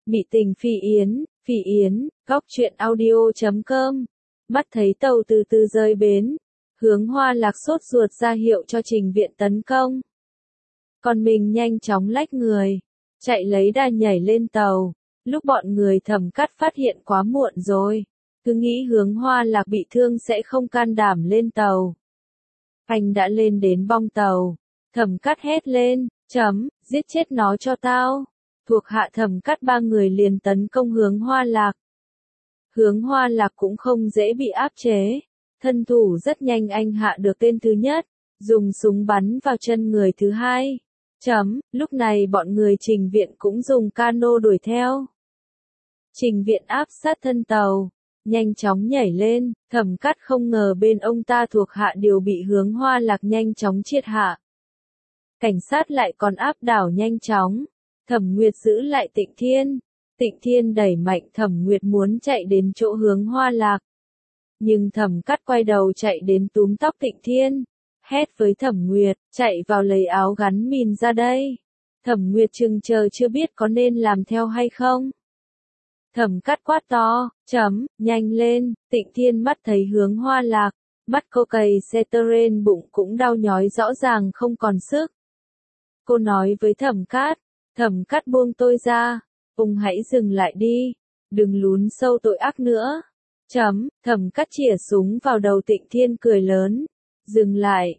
Mị tình Phi Yến, góc truyện audio.com. Mắt thấy tàu từ từ rời bến, Hướng Hoa Lạc sốt ruột ra hiệu cho Trình Viện tấn công. Còn mình nhanh chóng lách người, chạy lấy đà nhảy lên tàu. Lúc bọn người Thẩm Cắt phát hiện quá muộn rồi, cứ nghĩ Hướng Hoa Lạc bị thương sẽ không can đảm lên tàu. Anh đã lên đến bong tàu, Thẩm Cắt hét lên, giết chết nó cho tao. Thuộc hạ Thẩm Cắt ba người liền tấn công Hướng Hoa Lạc. Hướng Hoa Lạc cũng không dễ bị áp chế, thân thủ rất nhanh, anh hạ được tên thứ nhất, dùng súng bắn vào chân người thứ hai. Lúc này bọn người Trình Viện cũng dùng cano đuổi theo. Trình Viện áp sát thân tàu, nhanh chóng nhảy lên, Thẩm Cắt không ngờ bên ông ta thuộc hạ đều bị Hướng Hoa Lạc nhanh chóng triệt hạ. Cảnh sát lại còn áp đảo nhanh chóng. Thẩm Nguyệt giữ lại Tịnh Thiên. Tịnh Thiên đẩy mạnh Thẩm Nguyệt muốn chạy đến chỗ Hướng Hoa Lạc. Nhưng Thẩm Cắt quay đầu chạy đến túm tóc Tịnh Thiên, hét với Thẩm Nguyệt, chạy vào lấy áo gắn mìn ra đây. Thẩm Nguyệt chừng chờ chưa biết có nên làm theo hay không. Thẩm Cắt quát to, nhanh lên. Tịnh Thiên mắt thấy Hướng Hoa Lạc, mắt cô cày Ceteren, bụng cũng đau nhói, rõ ràng không còn sức. Cô nói với Thẩm Cắt, Thẩm Cắt buông tôi ra, ông hãy dừng lại đi, đừng lún sâu tội ác nữa. Thẩm Cắt chĩa súng vào đầu Tịnh Thiên cười lớn, dừng lại,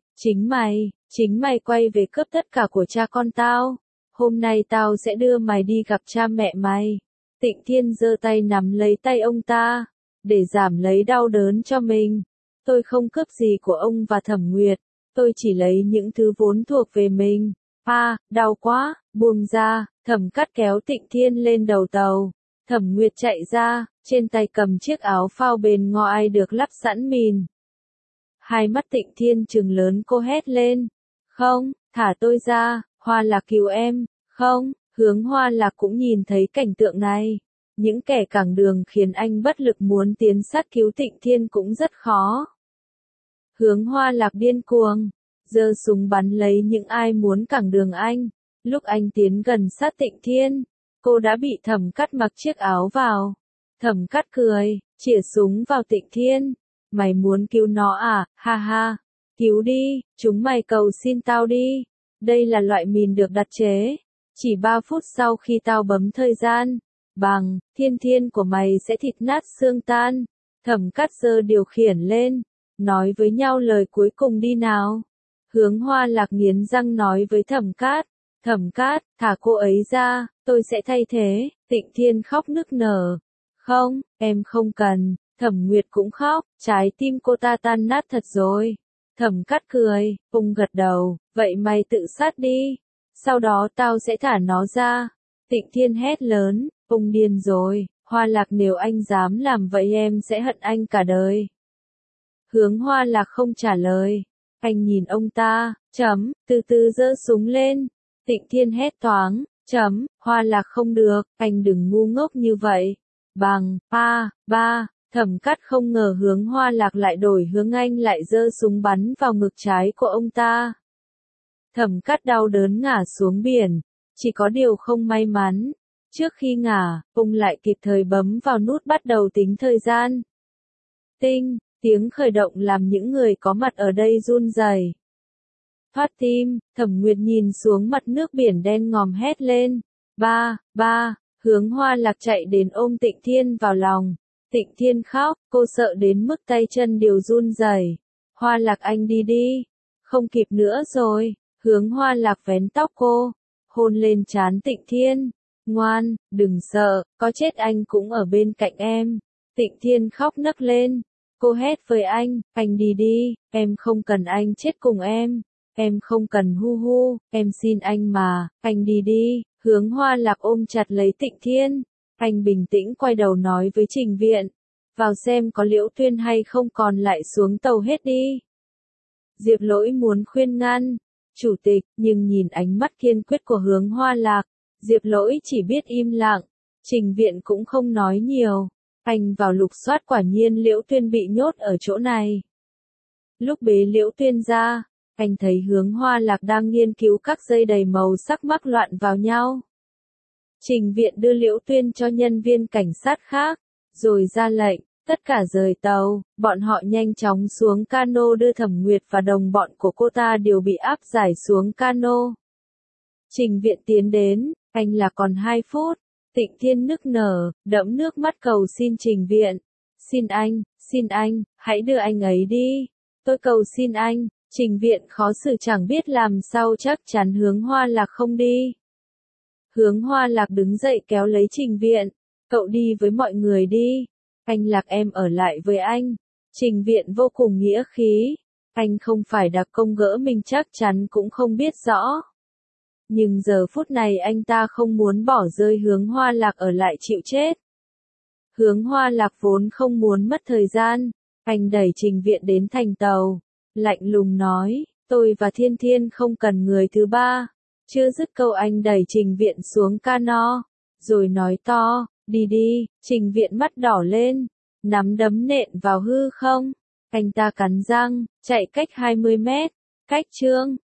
chính mày quay về cướp tất cả của cha con tao, hôm nay tao sẽ đưa mày đi gặp cha mẹ mày. Tịnh Thiên giơ tay nắm lấy tay ông ta, để giảm lấy đau đớn cho mình. Tôi không cướp gì của ông và Thẩm Nguyệt, tôi chỉ lấy những thứ vốn thuộc về mình. Đau quá, buông ra. Thẩm Cắt kéo Tịnh Thiên lên đầu tàu. Thẩm Nguyệt chạy ra, trên tay cầm chiếc áo phao bền ngoài được lắp sẵn mìn. Hai mắt Tịnh Thiên trừng lớn, cô hét lên, không, thả tôi ra, Hoa Lạc cứu em, không. Hướng Hoa Lạc cũng nhìn thấy cảnh tượng này. Những kẻ cản đường khiến anh bất lực, muốn tiến sát cứu Tịnh Thiên cũng rất khó. Hướng Hoa Lạc điên cuồng, giơ súng bắn lấy những ai muốn cản đường anh. Lúc anh tiến gần sát Tịnh Thiên, cô đã bị Thẩm Cắt mặc chiếc áo vào. Thẩm Cắt cười, chĩa súng vào Tịnh Thiên. Mày muốn cứu nó à, ha ha. Cứu đi, chúng mày cầu xin tao đi. Đây là loại mìn được đặt chế. Chỉ 3 phút sau khi tao bấm thời gian, thiên của mày sẽ thịt nát xương tan. Thẩm Cắt giơ điều khiển lên, nói với nhau lời cuối cùng đi nào. Hướng Hoa Lạc nghiến răng nói với Thẩm Cắt, Thẩm Cắt, thả cô ấy ra, tôi sẽ thay thế. Tịnh Thiên khóc nức nở. Không, em không cần. Thẩm Nguyệt cũng khóc, trái tim cô ta tan nát thật rồi. Thẩm Cắt cười, ông gật đầu, vậy mày tự sát đi. Sau đó tao sẽ thả nó ra. Tịnh Thiên hét lớn, ông điên rồi, Hoa Lạc, nếu anh dám làm vậy em sẽ hận anh cả đời. Hướng Hoa Lạc không trả lời. Anh nhìn ông ta, từ từ giơ súng lên. Tịnh Thiên hét toáng, Hoa Lạc không được, anh đừng ngu ngốc như vậy. Thẩm Cắt không ngờ Hướng Hoa Lạc lại đổi hướng, anh lại giơ súng bắn vào ngực trái của ông ta. Thẩm Cắt đau đớn ngã xuống biển, chỉ có điều không may mắn. Trước khi ngã, ông lại kịp thời bấm vào nút bắt đầu tính thời gian. Tinh, tiếng khởi động làm những người có mặt ở đây run rẩy. Thoát tim, Thẩm Nguyệt nhìn xuống mặt nước biển đen ngòm hét lên. Hướng Hoa Lạc chạy đến ôm Tịnh Thiên vào lòng. Tịnh Thiên khóc, cô sợ đến mức tay chân đều run rẩy. Hoa Lạc, anh đi đi. Không kịp nữa rồi. Hướng Hoa Lạc vén tóc cô, hôn lên trán Tịnh Thiên. Ngoan, đừng sợ, có chết anh cũng ở bên cạnh em. Tịnh Thiên khóc nấc lên. Cô hét với anh đi đi, em không cần anh chết cùng em. Em không cần em xin anh mà, anh đi đi. Hướng Hoa Lạc ôm chặt lấy Tịnh Thiên. Anh bình tĩnh quay đầu nói với Trình Viện, vào xem có Liễu Tuyên hay không, còn lại xuống tàu hết đi. Diệp Lỗi muốn khuyên ngăn Chủ tịch, nhưng nhìn ánh mắt kiên quyết của Hướng Hoa Lạc, Diệp Lỗi chỉ biết im lặng. Trình Viện cũng không nói nhiều. Anh vào lục soát, quả nhiên Liễu Tuyên bị nhốt ở chỗ này. Lúc bế Liễu Tuyên ra, anh thấy Hướng Hoa Lạc đang nghiên cứu các dây đầy màu sắc mắc loạn vào nhau. Trình Viện đưa Liễu Tuyên cho nhân viên cảnh sát khác, rồi ra lệnh, tất cả rời tàu, bọn họ nhanh chóng xuống cano đưa Thẩm Nguyệt và đồng bọn của cô ta đều bị áp giải xuống cano. Trình Viện tiến đến, anh là còn 2 phút, Tịnh Thiên nức nở, đẫm nước mắt cầu xin Trình Viện. Xin anh, hãy đưa anh ấy đi. Tôi cầu xin anh. Trình Viện khó xử chẳng biết làm sao, chắc chắn Hướng Hoa Lạc không đi. Hướng Hoa Lạc đứng dậy kéo lấy Trình Viện. Cậu đi với mọi người đi. Anh Lạc em ở lại với anh. Trình Viện vô cùng nghĩa khí. Anh không phải đặc công gỡ mình chắc chắn cũng không biết rõ. Nhưng giờ phút này anh ta không muốn bỏ rơi Hướng Hoa Lạc ở lại chịu chết. Hướng Hoa Lạc vốn không muốn mất thời gian. Anh đẩy Trình Viện đến thành tàu. Lạnh lùng nói, tôi và Thiên Thiên không cần người thứ ba. Chưa dứt câu anh đẩy Trình Viện xuống cano. Rồi nói to, đi đi. Trình Viện mắt đỏ lên. Nắm đấm nện vào hư không. Anh ta cắn răng, chạy cách 20 mét. Cách chương